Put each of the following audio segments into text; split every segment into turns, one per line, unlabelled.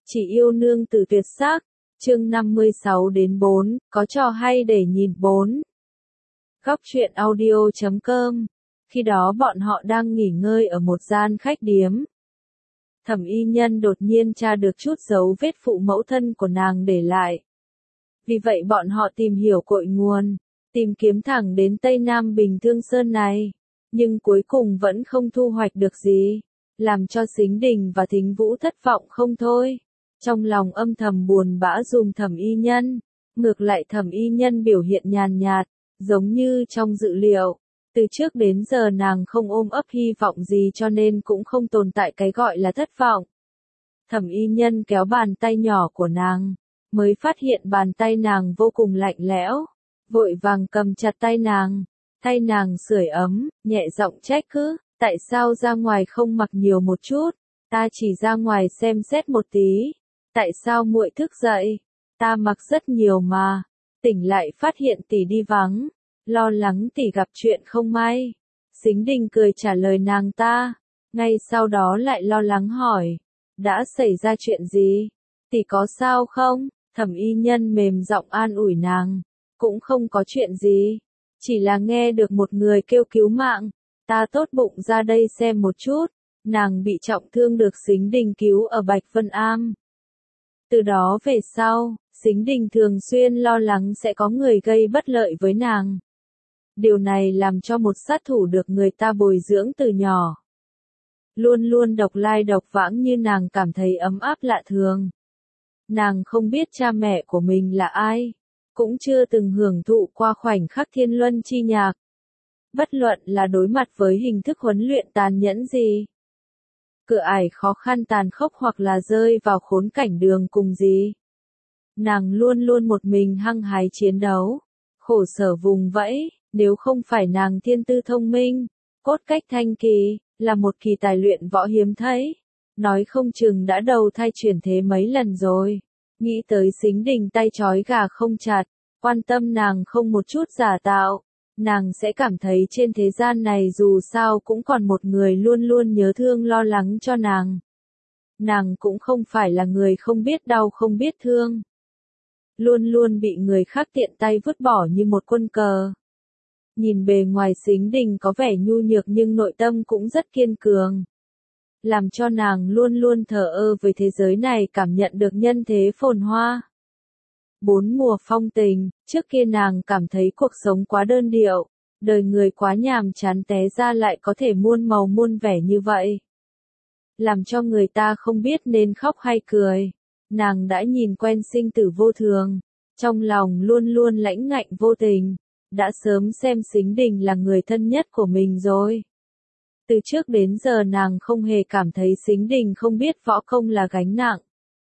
Chỉ yêu nương tử tuyệt sắc, chương 56-4, có trò hay để nhìn 4. Góc truyện audio.com. Khi đó bọn họ đang nghỉ ngơi ở một gian khách điếm. Thẩm y nhân đột nhiên tra được chút dấu vết phụ mẫu thân của nàng để lại. Vì vậy bọn họ tìm hiểu cội nguồn, tìm kiếm thẳng đến Tây Nam Bình Thương Sơn này, nhưng cuối cùng vẫn không thu hoạch được gì, làm cho Sính Đình và Thính Vũ thất vọng không thôi. Trong lòng âm thầm buồn bã dùm Thẩm y nhân, ngược lại Thẩm y nhân biểu hiện nhàn nhạt, giống như trong dự liệu. Từ trước đến giờ nàng không ôm ấp hy vọng gì cho nên cũng không tồn tại cái gọi là thất vọng. Thẩm y nhân kéo bàn tay nhỏ của nàng, mới phát hiện bàn tay nàng vô cùng lạnh lẽo, vội vàng cầm chặt tay nàng sưởi ấm, nhẹ giọng trách cứ, tại sao ra ngoài không mặc nhiều một chút, ta chỉ ra ngoài xem xét một tí, tại sao muội thức dậy, ta mặc rất nhiều mà, tỉnh lại phát hiện tỷ đi vắng, lo lắng tỷ gặp chuyện không may. Sính Đình cười trả lời nàng ta, ngay sau đó lại lo lắng hỏi, đã xảy ra chuyện gì, tỷ có sao không? Thẩm y nhân mềm giọng an ủi nàng, cũng không có chuyện gì, chỉ là nghe được một người kêu cứu mạng, ta tốt bụng ra đây xem một chút, nàng bị trọng thương được Sính Đình cứu ở Bạch Vân Am. Từ đó về sau, Sính Đình thường xuyên lo lắng sẽ có người gây bất lợi với nàng. Điều này làm cho một sát thủ được người ta bồi dưỡng từ nhỏ, luôn luôn độc lai độc vãng như nàng cảm thấy ấm áp lạ thường. Nàng không biết cha mẹ của mình là ai, cũng chưa từng hưởng thụ qua khoảnh khắc thiên luân chi nhạc. Bất luận là đối mặt với hình thức huấn luyện tàn nhẫn gì, cửa ải khó khăn tàn khốc hoặc là rơi vào khốn cảnh đường cùng gì, nàng luôn luôn một mình hăng hái chiến đấu, khổ sở vùng vẫy. Nếu không phải nàng thiên tư thông minh, cốt cách thanh kỳ, là một kỳ tài luyện võ hiếm thấy, nói không chừng đã đầu thai chuyển thế mấy lần rồi. Nghĩ tới Sính Đình tay trói gà không chặt, quan tâm nàng không một chút giả tạo, nàng sẽ cảm thấy trên thế gian này dù sao cũng còn một người luôn luôn nhớ thương lo lắng cho nàng. Nàng cũng không phải là người không biết đau không biết thương, luôn luôn bị người khác tiện tay vứt bỏ như một quân cờ. Nhìn bề ngoài Sính Đình có vẻ nhu nhược nhưng nội tâm cũng rất kiên cường, làm cho nàng luôn luôn thờ ơ với thế giới này, cảm nhận được nhân thế phồn hoa. 4 mùa phong tình, trước kia nàng cảm thấy cuộc sống quá đơn điệu, đời người quá nhàm chán, té ra lại có thể muôn màu muôn vẻ như vậy, làm cho người ta không biết nên khóc hay cười. Nàng đã nhìn quen sinh tử vô thường, trong lòng luôn luôn lãnh ngạnh vô tình, đã sớm xem Sính Đình là người thân nhất của mình rồi. Từ trước đến giờ nàng không hề cảm thấy Sính Đình không biết võ công là gánh nặng.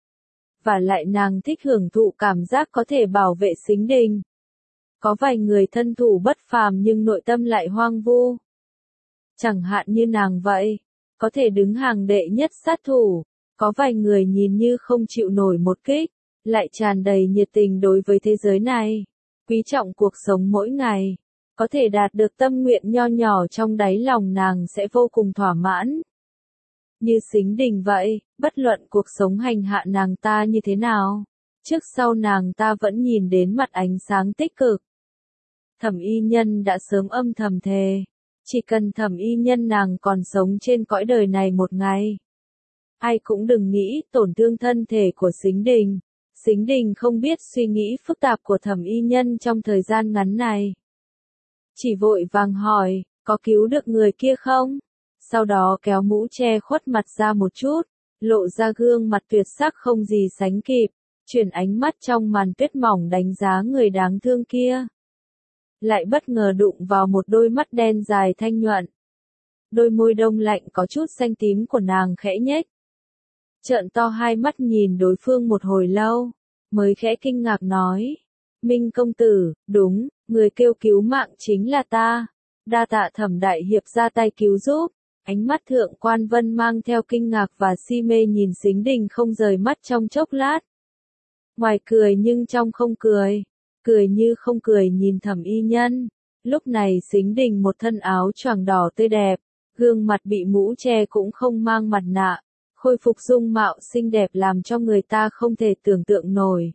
Và lại nàng thích hưởng thụ cảm giác có thể bảo vệ Sính Đình. Có vài người thân thủ bất phàm nhưng nội tâm lại hoang vu. Chẳng hạn như nàng vậy, có thể đứng hàng đệ nhất sát thủ. Có vài người nhìn như không chịu nổi một kích, lại tràn đầy nhiệt tình đối với thế giới này, quý trọng cuộc sống mỗi ngày, có thể đạt được tâm nguyện nho nhỏ trong đáy lòng nàng sẽ vô cùng thỏa mãn. Như Sính Đình vậy, bất luận cuộc sống hành hạ nàng ta như thế nào, trước sau nàng ta vẫn nhìn đến mặt ánh sáng tích cực. Thẩm y nhân đã sớm âm thầm thề, chỉ cần Thẩm y nhân nàng còn sống trên cõi đời này một ngày, ai cũng đừng nghĩ tổn thương thân thể của Sính Đình. Sính Đình không biết suy nghĩ phức tạp của Thẩm y nhân trong thời gian ngắn này, chỉ vội vàng hỏi, có cứu được người kia không? Sau đó kéo mũ che khuất mặt ra một chút, lộ ra gương mặt tuyệt sắc không gì sánh kịp, chuyển ánh mắt trong màn tuyết mỏng đánh giá người đáng thương kia. Lại bất ngờ đụng vào một đôi mắt đen dài thanh nhuận. Đôi môi đông lạnh có chút xanh tím của nàng khẽ nhếch. Trợn to hai mắt nhìn đối phương một hồi lâu, mới khẽ kinh ngạc nói, Minh công tử, đúng, người kêu cứu mạng chính là ta, đa tạ Thẩm đại hiệp ra tay cứu giúp. Ánh mắt Thượng Quan Vân mang theo kinh ngạc và si mê nhìn Sính Đình không rời mắt trong chốc lát. Ngoài cười nhưng trong không cười, cười như không cười nhìn Thẩm y nhân. Lúc này Sính Đình một thân áo choàng đỏ tươi đẹp, gương mặt bị mũ che cũng không mang mặt nạ, khôi phục dung mạo xinh đẹp làm cho người ta không thể tưởng tượng nổi.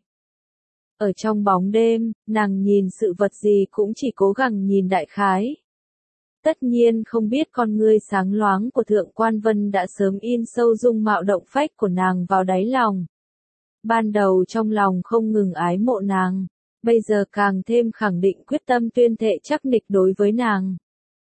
Ở trong bóng đêm, nàng nhìn sự vật gì cũng chỉ cố gắng nhìn đại khái. Tất nhiên không biết con ngươi sáng loáng của Thượng Quan Vân đã sớm in sâu dung mạo động phách của nàng vào đáy lòng. Ban đầu trong lòng không ngừng ái mộ nàng, bây giờ càng thêm khẳng định quyết tâm tuyên thệ chắc nịch đối với nàng.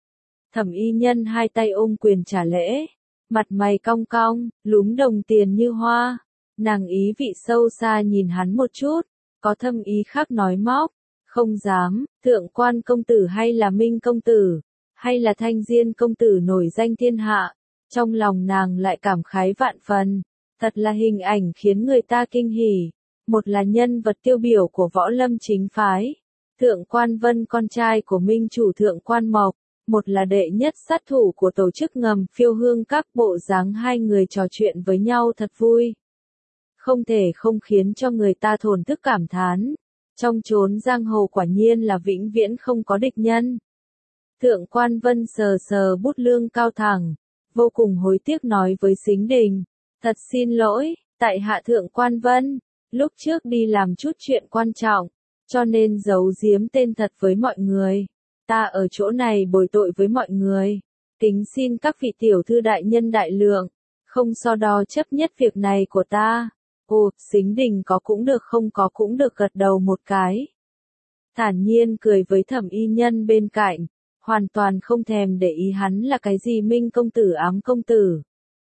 Thẩm Y Nhân hai tay ôm quyền trả lễ, mặt mày cong cong, lúm đồng tiền như hoa. Nàng ý vị sâu xa nhìn hắn một chút, có thâm ý khác nói móc, không dám, Thượng Quan công tử hay là Minh công tử, hay là Thanh Diên công tử nổi danh thiên hạ, trong lòng nàng lại cảm khái vạn phần, thật là hình ảnh khiến người ta kinh hỉ. Một là nhân vật tiêu biểu của võ lâm chính phái, Thượng Quan Vân con trai của Minh chủ Thượng Quan Mộc, một là đệ nhất sát thủ của tổ chức ngầm Phiêu Hương Các, bộ dáng hai người trò chuyện với nhau thật vui. Không thể không khiến cho người ta thổn thức cảm thán, trong chốn giang hồ quả nhiên là vĩnh viễn không có địch nhân. Thượng Quan Vân sờ sờ bút lương cao thẳng, vô cùng hối tiếc nói với Sính Đình, thật xin lỗi, tại hạ Thượng Quan Vân, lúc trước đi làm chút chuyện quan trọng, cho nên giấu giếm tên thật với mọi người. Ta ở chỗ này bồi tội với mọi người, kính xin các vị tiểu thư đại nhân đại lượng, không so đo chấp nhất việc này của ta. Ồ, Sính Đình có cũng được không có cũng được gật đầu một cái. Thản nhiên cười với Thẩm Y Nhân bên cạnh, hoàn toàn không thèm để ý hắn là cái gì Minh công tử ám công tử.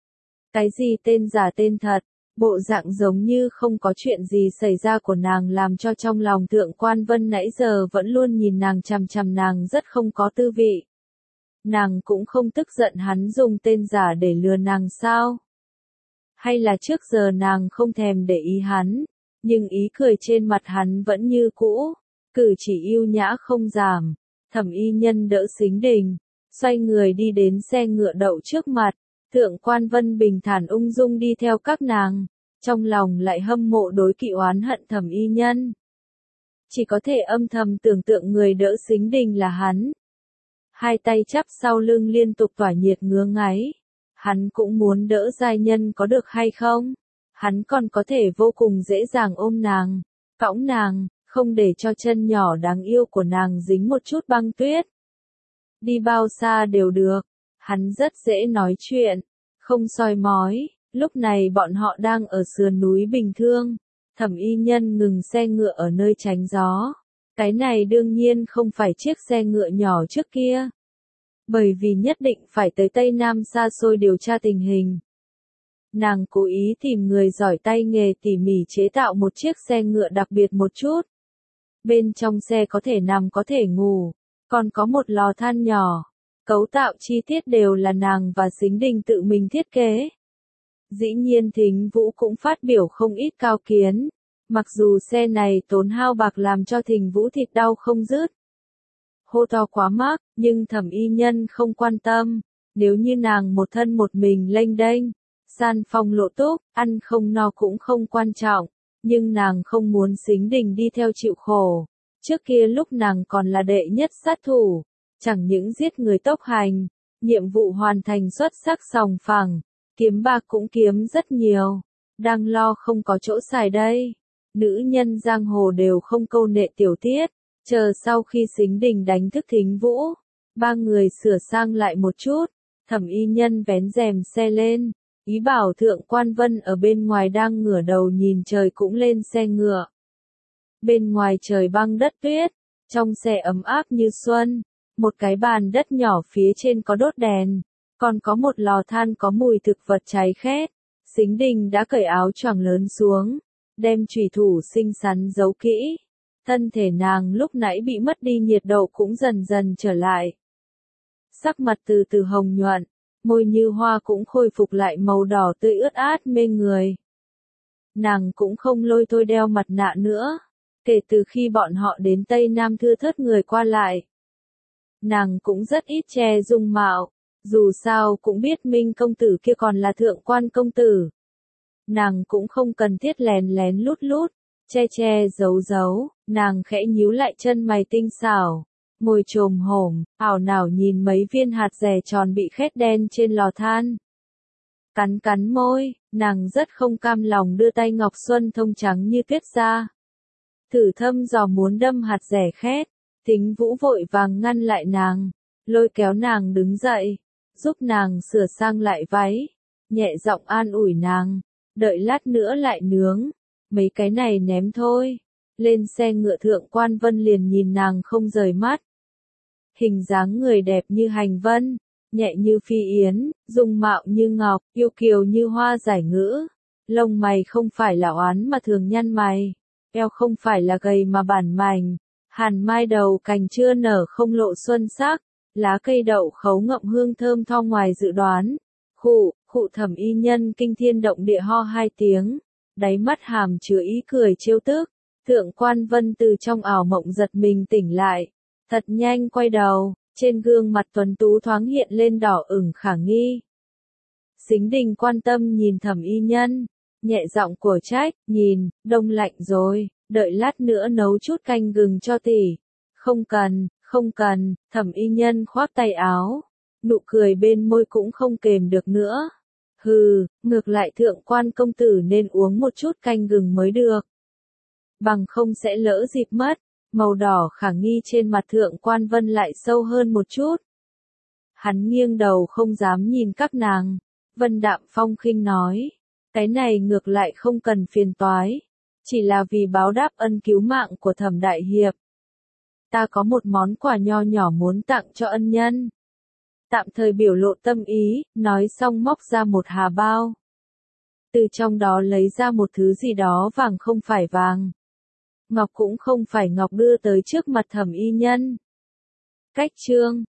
Cái gì tên giả tên thật, bộ dạng giống như không có chuyện gì xảy ra của nàng làm cho trong lòng Thượng Quan Vân nãy giờ vẫn luôn nhìn nàng chằm chằm nàng rất không có tư vị. Nàng cũng không tức giận hắn dùng tên giả để lừa nàng sao? Hay là trước giờ nàng không thèm để ý hắn, nhưng ý cười trên mặt hắn vẫn như cũ, cử chỉ yêu nhã không giảm. Thẩm Y Nhân đỡ Sính Đình, xoay người đi đến xe ngựa đậu trước mặt, Thượng Quan Vân bình thản ung dung đi theo các nàng, trong lòng lại hâm mộ đối kỵ oán hận Thẩm Y Nhân. Chỉ có thể âm thầm tưởng tượng người đỡ Sính Đình là hắn. Hai tay chắp sau lưng liên tục tỏa nhiệt ngứa ngáy. Hắn cũng muốn đỡ giai nhân có được hay không? Hắn còn có thể vô cùng dễ dàng ôm nàng, cõng nàng, không để cho chân nhỏ đáng yêu của nàng dính một chút băng tuyết. Đi bao xa đều được, hắn rất dễ nói chuyện, không soi mói. Lúc này bọn họ đang ở sườn núi Bình Thương, Thẩm Y Nhân ngừng xe ngựa ở nơi tránh gió. Cái này đương nhiên không phải chiếc xe ngựa nhỏ trước kia. Bởi vì nhất định phải tới Tây Nam xa xôi điều tra tình hình. Nàng cố ý tìm người giỏi tay nghề tỉ mỉ chế tạo một chiếc xe ngựa đặc biệt một chút. Bên trong xe có thể nằm có thể ngủ, còn có một lò than nhỏ. Cấu tạo chi tiết đều là nàng và Sính Đình tự mình thiết kế. Dĩ nhiên Thính Vũ cũng phát biểu không ít cao kiến. Mặc dù xe này tốn hao bạc làm cho Thính Vũ thịt đau không dứt. Hô to quá mắc, nhưng Thẩm Y Nhân không quan tâm. Nếu như nàng một thân một mình lênh đênh, san phong lộ túc, ăn không no cũng không quan trọng. Nhưng nàng không muốn Sính Đình đi theo chịu khổ. Trước kia lúc nàng còn là đệ nhất sát thủ, chẳng những giết người tốc hành, nhiệm vụ hoàn thành xuất sắc sòng phẳng, kiếm bạc cũng kiếm rất nhiều. Đang lo không có chỗ xài đây. Nữ nhân giang hồ đều không câu nệ tiểu tiết. Chờ sau khi Sính Đình đánh thức Thính Vũ, ba người sửa sang lại một chút, Thẩm Y Nhân vén rèm xe lên, ý bảo Thượng Quan Vân ở bên ngoài đang ngửa đầu nhìn trời cũng lên xe ngựa. Bên ngoài trời băng đất tuyết, trong xe ấm áp như xuân, một cái bàn đất nhỏ phía trên có đốt đèn, còn có một lò than có mùi thực vật cháy khét. Sính Đình đã cởi áo choàng lớn xuống, đem chùy thủ xinh xắn giấu kỹ. Thân thể nàng lúc nãy bị mất đi nhiệt độ cũng dần dần trở lại. Sắc mặt từ từ hồng nhuận, môi như hoa cũng khôi phục lại màu đỏ tươi ướt át mê người. Nàng cũng không lôi thôi đeo mặt nạ nữa, kể từ khi bọn họ đến Tây Nam thưa thớt người qua lại. Nàng cũng rất ít che dung mạo, dù sao cũng biết Minh công tử kia còn là Thượng Quan công tử. Nàng cũng không cần thiết lén lén lút lút, che giấu giấu, nàng khẽ nhíu lại chân mày tinh xảo, ngồi chồm hổm, ảo não nhìn mấy viên hạt dẻ tròn bị khét đen trên lò than. Cắn cắn môi, nàng rất không cam lòng đưa tay ngọc xuân thông trắng như tuyết ra. Thử thăm dò muốn đâm hạt rẻ khét, Thính Vũ vội vàng ngăn lại nàng, lôi kéo nàng đứng dậy, giúp nàng sửa sang lại váy, nhẹ giọng an ủi nàng, đợi lát nữa lại nướng, mấy cái này ném thôi. Lên xe ngựa Thượng Quan Vân liền nhìn nàng không rời mắt. Hình dáng người đẹp như hành vân, nhẹ như phi yến, dung mạo như ngọc, yêu kiều như hoa giải ngữ. Lông mày không phải là oán mà thường nhăn mày, eo không phải là gầy mà bản mảnh, hàn mai đầu cành chưa nở không lộ xuân sắc, lá cây đậu khấu ngậm hương thơm tho ngoài dự đoán. Khụ Thẩm Y Nhân kinh thiên động địa ho hai tiếng, đáy mắt hàm chứa ý cười trêu tức. Thượng Quan Vân từ trong ảo mộng giật mình tỉnh lại, thật nhanh quay đầu, trên gương mặt tuấn tú thoáng hiện lên đỏ ửng khả nghi. Sính Đình quan tâm nhìn Thẩm Y Nhân, nhẹ giọng của trách, nhìn, đông lạnh rồi, đợi lát nữa nấu chút canh gừng cho tỷ. Không cần, Thẩm Y Nhân khoác tay áo, nụ cười bên môi cũng không kềm được nữa. Hừ, ngược lại Thượng Quan công tử nên uống một chút canh gừng mới được. Bằng không sẽ lỡ dịp mất. Màu đỏ khả nghi trên mặt Thượng Quan Vân lại sâu hơn một chút. Hắn nghiêng đầu không dám nhìn các nàng. Vân đạm phong khinh nói, cái này ngược lại không cần phiền toái, chỉ là vì báo đáp ân cứu mạng của Thẩm đại hiệp. Ta có một món quà nho nhỏ muốn tặng cho ân nhân. Tạm thời biểu lộ tâm ý, nói xong móc ra một hà bao. Từ trong đó lấy ra một thứ gì đó vàng không phải vàng, ngọc cũng không phải ngọc đưa tới trước mặt Thẩm Y Nhân. Cách chương